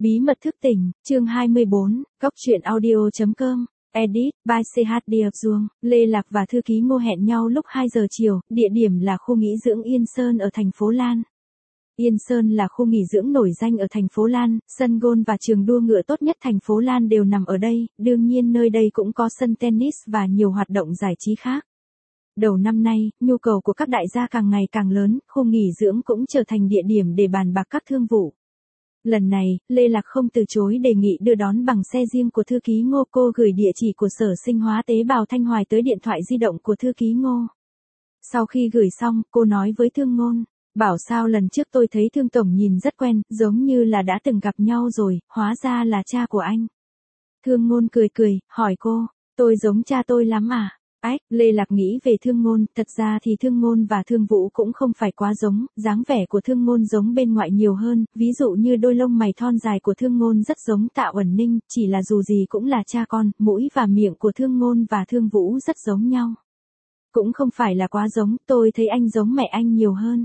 Bí mật thức tỉnh, chương 24, góc truyện audio.com, edit, by CH Điệp Duong, Lê Lạc và thư ký Ngô hẹn nhau lúc 2 giờ chiều, địa điểm là khu nghỉ dưỡng Yên Sơn ở thành phố Lan. Yên Sơn là khu nghỉ dưỡng nổi danh ở thành phố Lan, sân golf và trường đua ngựa tốt nhất thành phố Lan đều nằm ở đây, đương nhiên nơi đây cũng có sân tennis và nhiều hoạt động giải trí khác. Đầu năm nay, nhu cầu của các đại gia càng ngày càng lớn, khu nghỉ dưỡng cũng trở thành địa điểm để bàn bạc các thương vụ. Lần này, Lê Lạc không từ chối đề nghị đưa đón bằng xe riêng của thư ký Ngô, cô gửi địa chỉ của Sở Sinh hóa tế bào Thanh Hoài tới điện thoại di động của thư ký Ngô. Sau khi gửi xong, cô nói với Thương Ngôn, bảo sao lần trước tôi thấy Thương Tổng nhìn rất quen, giống như là đã từng gặp nhau rồi, hóa ra là cha của anh. Thương Ngôn cười cười, hỏi cô, tôi giống cha tôi lắm à? Lê Lạc nghĩ về Thương Ngôn, thật ra thì Thương Ngôn và Thương Vũ cũng không phải quá giống, dáng vẻ của Thương Ngôn giống bên ngoại nhiều hơn, ví dụ như đôi lông mày thon dài của Thương Ngôn rất giống Tạ Uẩn Ninh, chỉ là dù gì cũng là cha con, mũi và miệng của Thương Ngôn và Thương Vũ rất giống nhau. Cũng không phải là quá giống, tôi thấy anh giống mẹ anh nhiều hơn.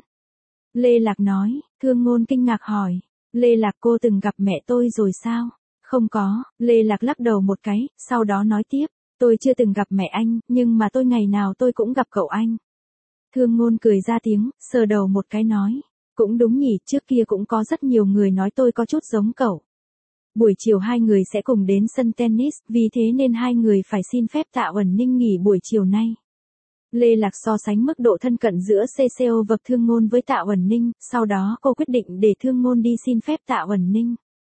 Lê Lạc nói, Thương Ngôn kinh ngạc hỏi, Lê Lạc cô từng gặp mẹ tôi rồi sao? Không có, Lê Lạc lắc đầu một cái, sau đó nói tiếp. Tôi chưa từng gặp mẹ anh, nhưng mà tôi ngày nào tôi cũng gặp cậu anh. Thương Ngôn cười ra tiếng, sờ đầu một cái nói. Cũng đúng nhỉ, trước kia cũng có rất nhiều người nói tôi có chút giống cậu. Buổi chiều hai người sẽ cùng đến sân tennis, vì thế nên hai người phải xin phép Tạ Uẩn Ninh nghỉ buổi chiều nay. Lê Lạc so sánh mức độ thân cận giữa CCO và Thương Ngôn với Tạ Uẩn Ninh, sau đó cô quyết định để Thương Ngôn đi xin phép Tạ Uẩn Ninh.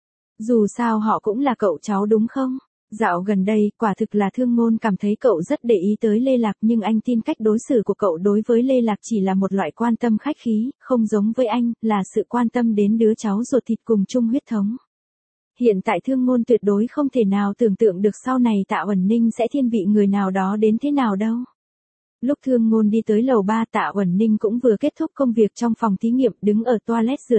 Dù sao họ cũng là cậu cháu đúng không? Dạo gần đây, quả thực là Thương Ngôn cảm thấy cậu rất để ý tới Lê Lạc, nhưng anh tin cách đối xử của cậu đối với Lê Lạc chỉ là một loại quan tâm khách khí, không giống với anh, là sự quan tâm đến đứa cháu ruột thịt cùng chung huyết thống. Hiện tại Thương Ngôn tuyệt đối không thể nào tưởng tượng được sau này Tạ Uẩn Ninh sẽ thiên vị người nào đó đến thế nào đâu. Lúc Thương Ngôn đi tới lầu 3, Tạ Uẩn Ninh cũng vừa kết thúc công việc trong phòng thí nghiệm, đứng ở toilet rửa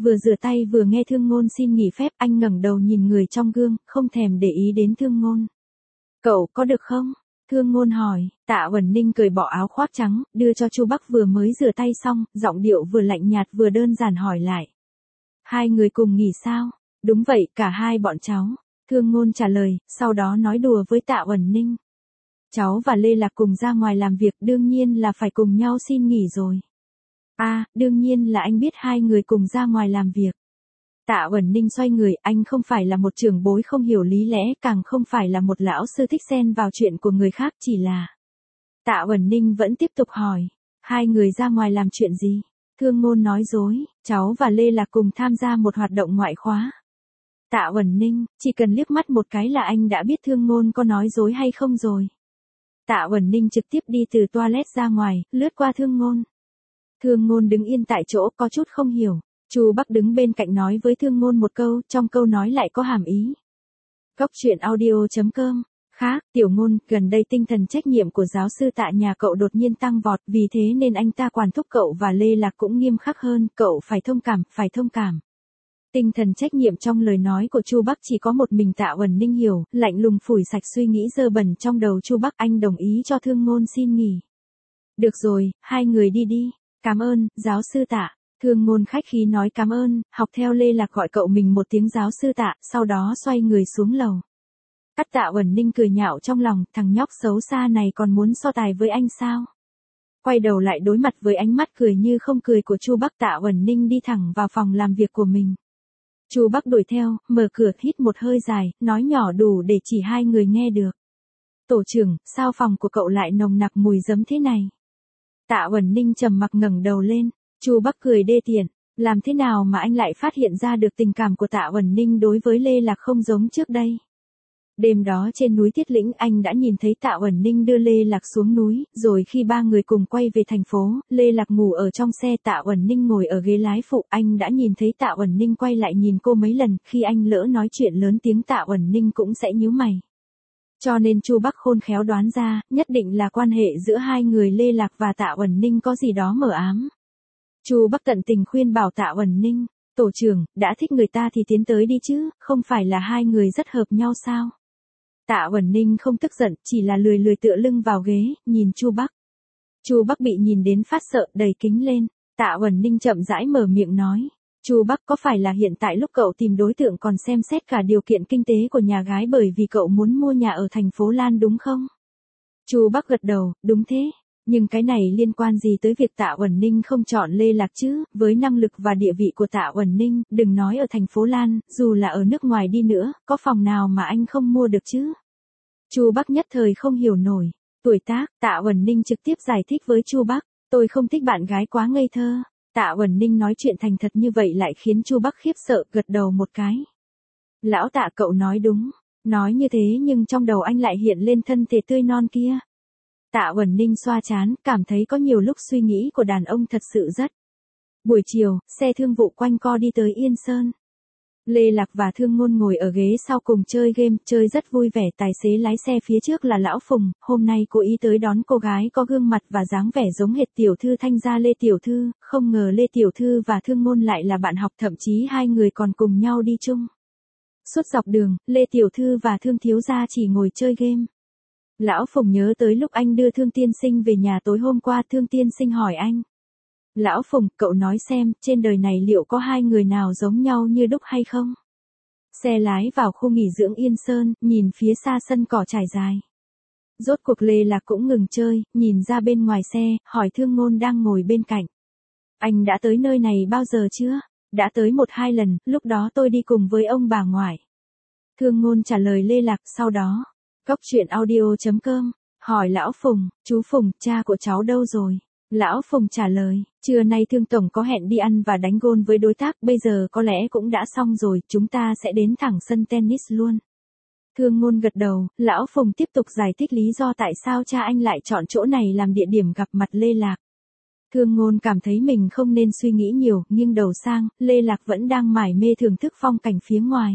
tay vừa nghe Thương Ngôn xin nghỉ phép, anh ngẩng đầu nhìn người trong gương, không thèm để ý đến Thương Ngôn. Cậu có được không? Thương Ngôn hỏi. Tạ Uẩn Ninh cởi bỏ áo khoác trắng, đưa cho Chu Bắc vừa mới rửa tay xong, giọng điệu vừa lạnh nhạt vừa đơn giản hỏi lại. Hai người cùng nghỉ sao? Đúng vậy, cả hai bọn cháu. Thương Ngôn trả lời, sau đó nói đùa với Tạ Uẩn Ninh. Cháu và Lê Lạc cùng ra ngoài làm việc, đương nhiên là phải cùng nhau xin nghỉ rồi. Đương nhiên là anh biết hai người cùng ra ngoài làm việc. Tạ Uẩn Ninh xoay người, anh không phải là một trưởng bối không hiểu lý lẽ, càng không phải là một lão sư thích xen vào chuyện của người khác, chỉ là. Tạ Uẩn Ninh vẫn tiếp tục hỏi, hai người ra ngoài làm chuyện gì? Thương Ngôn nói dối, cháu và Lê Lạc cùng tham gia một hoạt động ngoại khóa. Tạ Uẩn Ninh, chỉ cần liếc mắt một cái là anh đã biết Thương Ngôn có nói dối hay không rồi. Tạ Uẩn Ninh trực tiếp đi từ toilet ra ngoài, lướt qua Thương Ngôn. Thương Ngôn đứng yên tại chỗ, có chút không hiểu. Chu Bắc đứng bên cạnh nói với Thương Ngôn một câu, trong câu nói lại có hàm ý. Góc truyện audio.com. Khác, Tiểu Ngôn, gần đây tinh thần trách nhiệm của giáo sư Tạ nhà cậu đột nhiên tăng vọt, vì thế nên anh ta quản thúc cậu và Lê Lạc cũng nghiêm khắc hơn, cậu phải thông cảm. Tinh thần trách nhiệm trong lời nói của Chu Bắc chỉ có một mình Tạ Uẩn Ninh hiểu, lạnh lùng phủi sạch suy nghĩ dơ bẩn trong đầu Chu Bắc, anh đồng ý cho Thương Ngôn xin nghỉ. Được rồi, hai người đi đi. Cảm ơn, giáo sư Tạ. Thương Ngôn khách khí nói cảm ơn, học theo Lê Lạc gọi cậu mình một tiếng giáo sư Tạ, sau đó xoay người xuống lầu. Tạ Uẩn Ninh cười nhạo trong lòng, thằng nhóc xấu xa này còn muốn so tài với anh sao? Quay đầu lại đối mặt với ánh mắt cười như không cười của Chu Bắc, Tạ Uẩn Ninh đi thẳng vào phòng làm việc của mình. Chu Bắc đuổi theo, mở cửa, hít một hơi dài, nói nhỏ đủ để chỉ hai người nghe được. Tổ trưởng, sao phòng của cậu lại nồng nặc mùi giấm thế này? Tạ Uẩn Ninh trầm mặc ngẩng đầu lên. Chu Bắc cười đê tiện, làm thế nào mà anh lại phát hiện ra được tình cảm của Tạ Uẩn Ninh đối với Lê Lạc không giống trước đây? Đêm đó trên núi Tiết Lĩnh anh đã nhìn thấy Tạ Uẩn Ninh đưa Lê Lạc xuống núi, rồi khi ba người cùng quay về thành phố, Lê Lạc ngủ ở trong xe, Tạ Uẩn Ninh ngồi ở ghế lái phụ, anh đã nhìn thấy Tạ Uẩn Ninh quay lại nhìn cô mấy lần, khi anh lỡ nói chuyện lớn tiếng Tạ Uẩn Ninh cũng sẽ nhíu mày. Cho nên Chu Bắc khôn khéo đoán ra, nhất định là quan hệ giữa hai người Lê Lạc và Tạ Uẩn Ninh có gì đó mờ ám. Chu Bắc tận tình khuyên bảo Tạ Uẩn Ninh, tổ trưởng, đã thích người ta thì tiến tới đi chứ, không phải là hai người rất hợp nhau sao? Tạ Uẩn Ninh không tức giận, chỉ là lười tựa lưng vào ghế, nhìn Chu Bắc. Chu Bắc bị nhìn đến phát sợ, đẩy kính lên. Tạ Uẩn Ninh chậm rãi mở miệng nói, Chu Bắc, có phải là hiện tại lúc cậu tìm đối tượng còn xem xét cả điều kiện kinh tế của nhà gái bởi vì cậu muốn mua nhà ở thành phố Lan đúng không? Chu Bắc gật đầu, đúng thế. Nhưng cái này liên quan gì tới việc Tạ Uẩn Ninh không chọn Lê Lạc chứ, với năng lực và địa vị của Tạ Uẩn Ninh, đừng nói ở thành phố Lan, dù là ở nước ngoài đi nữa, có phòng nào mà anh không mua được chứ? Chu Bắc nhất thời không hiểu nổi. Tuổi tác, Tạ Uẩn Ninh trực tiếp giải thích với Chu Bắc, tôi không thích bạn gái quá ngây thơ. Tạ Uẩn Ninh nói chuyện thành thật như vậy lại khiến Chu Bắc khiếp sợ, gật đầu một cái. Lão Tạ, cậu nói đúng. Nói như thế nhưng trong đầu anh lại hiện lên thân thể tươi non kia. Tạ Uẩn Ninh xoa trán, cảm thấy có nhiều lúc suy nghĩ của đàn ông thật sự rất. Buổi chiều, xe thương vụ quanh co đi tới Yên Sơn. Lê Lạc và Thương Ngôn ngồi ở ghế sau cùng chơi game, chơi rất vui vẻ. Tài xế lái xe phía trước là Lão Phùng, hôm nay cố ý tới đón cô gái có gương mặt và dáng vẻ giống hệt tiểu thư Thanh gia Lê Tiểu Thư, không ngờ Lê Tiểu Thư và Thương Ngôn lại là bạn học, thậm chí hai người còn cùng nhau đi chung. Suốt dọc đường, Lê Tiểu Thư và Thương thiếu gia chỉ ngồi chơi game. Lão Phùng nhớ tới lúc anh đưa Thương tiên sinh về nhà tối hôm qua, Thương tiên sinh hỏi anh. Lão Phùng, cậu nói xem, trên đời này liệu có hai người nào giống nhau như đúc hay không? Xe lái vào khu nghỉ dưỡng Yên Sơn, nhìn phía xa sân cỏ trải dài. Rốt cuộc Lê Lạc cũng ngừng chơi, nhìn ra bên ngoài xe, hỏi Thương Ngôn đang ngồi bên cạnh. Anh đã tới nơi này bao giờ chưa? Đã tới 1-2 lần, lúc đó tôi đi cùng với ông bà ngoại. Thương Ngôn trả lời Lê Lạc, sau đó. Cóc truyện audio.com, hỏi Lão Phùng, chú Phùng, cha của cháu đâu rồi? Lão Phùng trả lời, trưa nay Thương Tổng có hẹn đi ăn và đánh gôn với đối tác, bây giờ có lẽ cũng đã xong rồi, chúng ta sẽ đến thẳng sân tennis luôn. Thương Ngôn gật đầu, Lão Phùng tiếp tục giải thích lý do tại sao cha anh lại chọn chỗ này làm địa điểm gặp mặt Lê Lạc. Thương Ngôn cảm thấy mình không nên suy nghĩ nhiều, nghiêng đầu sang, Lê Lạc vẫn đang mải mê thưởng thức phong cảnh phía ngoài.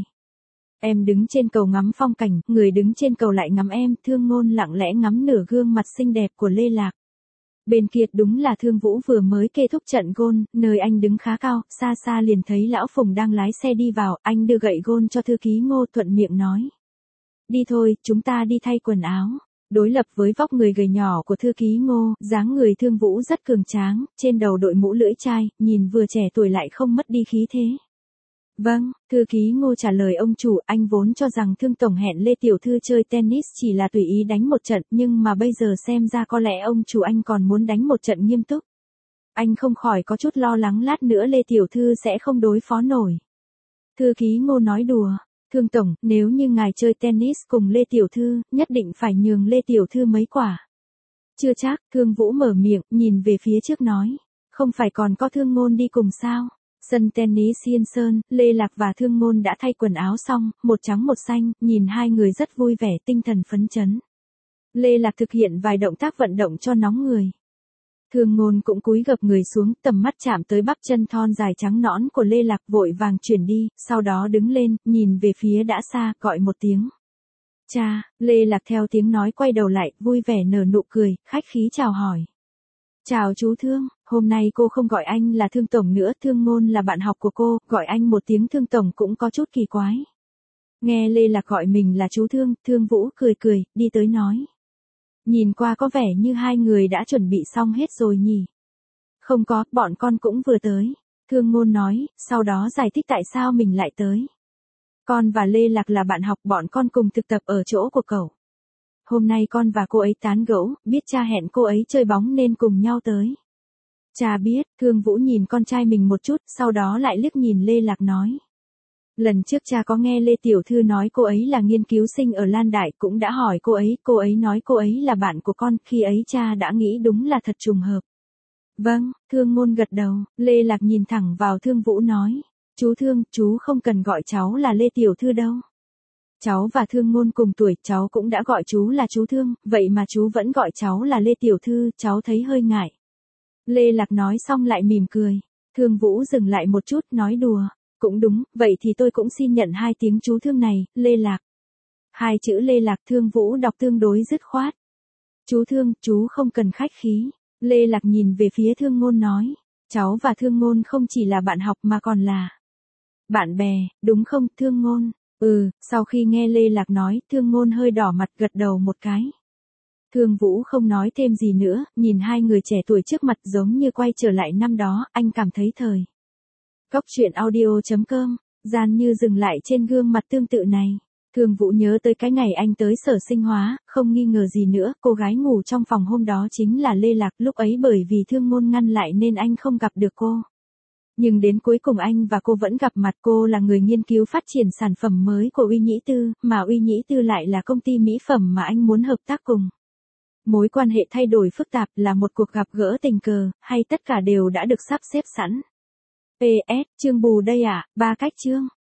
Em đứng trên cầu ngắm phong cảnh, người đứng trên cầu lại ngắm em, Thương Ngôn lặng lẽ ngắm nửa gương mặt xinh đẹp của Lê Lạc. Bên kia đúng là Thương Vũ vừa mới kết thúc trận gôn, nơi anh đứng khá cao, xa xa liền thấy Lão Phùng đang lái xe đi vào, anh đưa gậy gôn cho thư ký Ngô, thuận miệng nói. Đi thôi, chúng ta đi thay quần áo. Đối lập với vóc người gầy nhỏ của thư ký Ngô, dáng người Thương Vũ rất cường tráng, trên đầu đội mũ lưỡi chai, nhìn vừa trẻ tuổi lại không mất đi khí thế. Vâng, thư ký Ngô trả lời ông chủ, anh vốn cho rằng Thương Tổng hẹn Lê Tiểu Thư chơi tennis chỉ là tùy ý đánh một trận, nhưng mà bây giờ xem ra có lẽ ông chủ anh còn muốn đánh một trận nghiêm túc. Anh không khỏi có chút lo lắng lát nữa Lê Tiểu Thư sẽ không đối phó nổi. Thư ký Ngô nói đùa, Thương Tổng, nếu như ngài chơi tennis cùng Lê Tiểu Thư, nhất định phải nhường Lê Tiểu Thư mấy quả. Chưa chắc, Thương Vũ mở miệng, nhìn về phía trước nói, không phải còn có Thương Ngôn đi cùng sao? Sân tennis Yên Sơn, Lê Lạc và Thương Ngôn đã thay quần áo xong, một trắng một xanh, nhìn hai người rất vui vẻ, tinh thần phấn chấn. Lê Lạc thực hiện vài động tác vận động cho nóng người. Thương Ngôn cũng cúi gập người xuống, tầm mắt chạm tới bắp chân thon dài trắng nõn của Lê Lạc, vội vàng chuyển đi, sau đó đứng lên, nhìn về phía đã xa, gọi một tiếng. Cha, Lê Lạc theo tiếng nói quay đầu lại, vui vẻ nở nụ cười, khách khí chào hỏi. Chào chú Thương, hôm nay cô không gọi anh là Thương Tổng nữa, Thương Ngôn là bạn học của cô, gọi anh một tiếng Thương Tổng cũng có chút kỳ quái. Nghe Lê Lạc gọi mình là chú Thương, Thương Vũ cười cười, đi tới nói. Nhìn qua có vẻ như hai người đã chuẩn bị xong hết rồi nhỉ. Không có, bọn con cũng vừa tới. Thương Ngôn nói, sau đó giải thích tại sao mình lại tới. Con và Lê Lạc là bạn học, bọn con cùng thực tập ở chỗ của cậu. Hôm nay con và cô ấy tán gẫu, biết cha hẹn cô ấy chơi bóng nên cùng nhau tới. Cha biết, Thương Vũ nhìn con trai mình một chút, sau đó lại liếc nhìn Lê Lạc nói. Lần trước cha có nghe Lê Tiểu Thư nói cô ấy là nghiên cứu sinh ở Lan Đại, cũng đã hỏi cô ấy nói cô ấy là bạn của con, khi ấy cha đã nghĩ đúng là thật trùng hợp. Vâng, Thương Ngôn gật đầu, Lê Lạc nhìn thẳng vào Thương Vũ nói. Chú Thương, chú không cần gọi cháu là Lê Tiểu Thư đâu. Cháu và Thương Ngôn cùng tuổi, cháu cũng đã gọi chú là chú Thương, vậy mà chú vẫn gọi cháu là Lê Tiểu Thư, cháu thấy hơi ngại. Lê Lạc nói xong lại mỉm cười. Thương Vũ dừng lại một chút, nói đùa. Cũng đúng, vậy thì tôi cũng xin nhận hai tiếng chú Thương này, Lê Lạc. Hai chữ Lê Lạc Thương Vũ đọc tương đối dứt khoát. Chú Thương, chú không cần khách khí. Lê Lạc nhìn về phía Thương Ngôn nói. Cháu và Thương Ngôn không chỉ là bạn học mà còn là bạn bè, đúng không, Thương Ngôn? Sau khi nghe Lê Lạc nói, Thương Ngôn hơi đỏ mặt gật đầu một cái. Thương Vũ không nói thêm gì nữa, nhìn hai người trẻ tuổi trước mặt giống như quay trở lại năm đó, anh cảm thấy thời Cóc truyện audio.com, Gian Như dừng lại trên gương mặt tương tự này. Thường Vũ nhớ tới cái ngày anh tới Sở Sinh Hóa, không nghi ngờ gì nữa, cô gái ngủ trong phòng hôm đó chính là Lê Lạc, lúc ấy bởi vì Thương Ngôn ngăn lại nên anh không gặp được cô. Nhưng đến cuối cùng anh và cô vẫn gặp mặt. Cô là người nghiên cứu phát triển sản phẩm mới của Uy Nhĩ Tư, mà Uy Nhĩ Tư lại là công ty mỹ phẩm mà anh muốn hợp tác cùng. Mối quan hệ thay đổi phức tạp, là một cuộc gặp gỡ tình cờ, hay tất cả đều đã được sắp xếp sẵn? PS, chương bù đây ạ, 3 cách chương.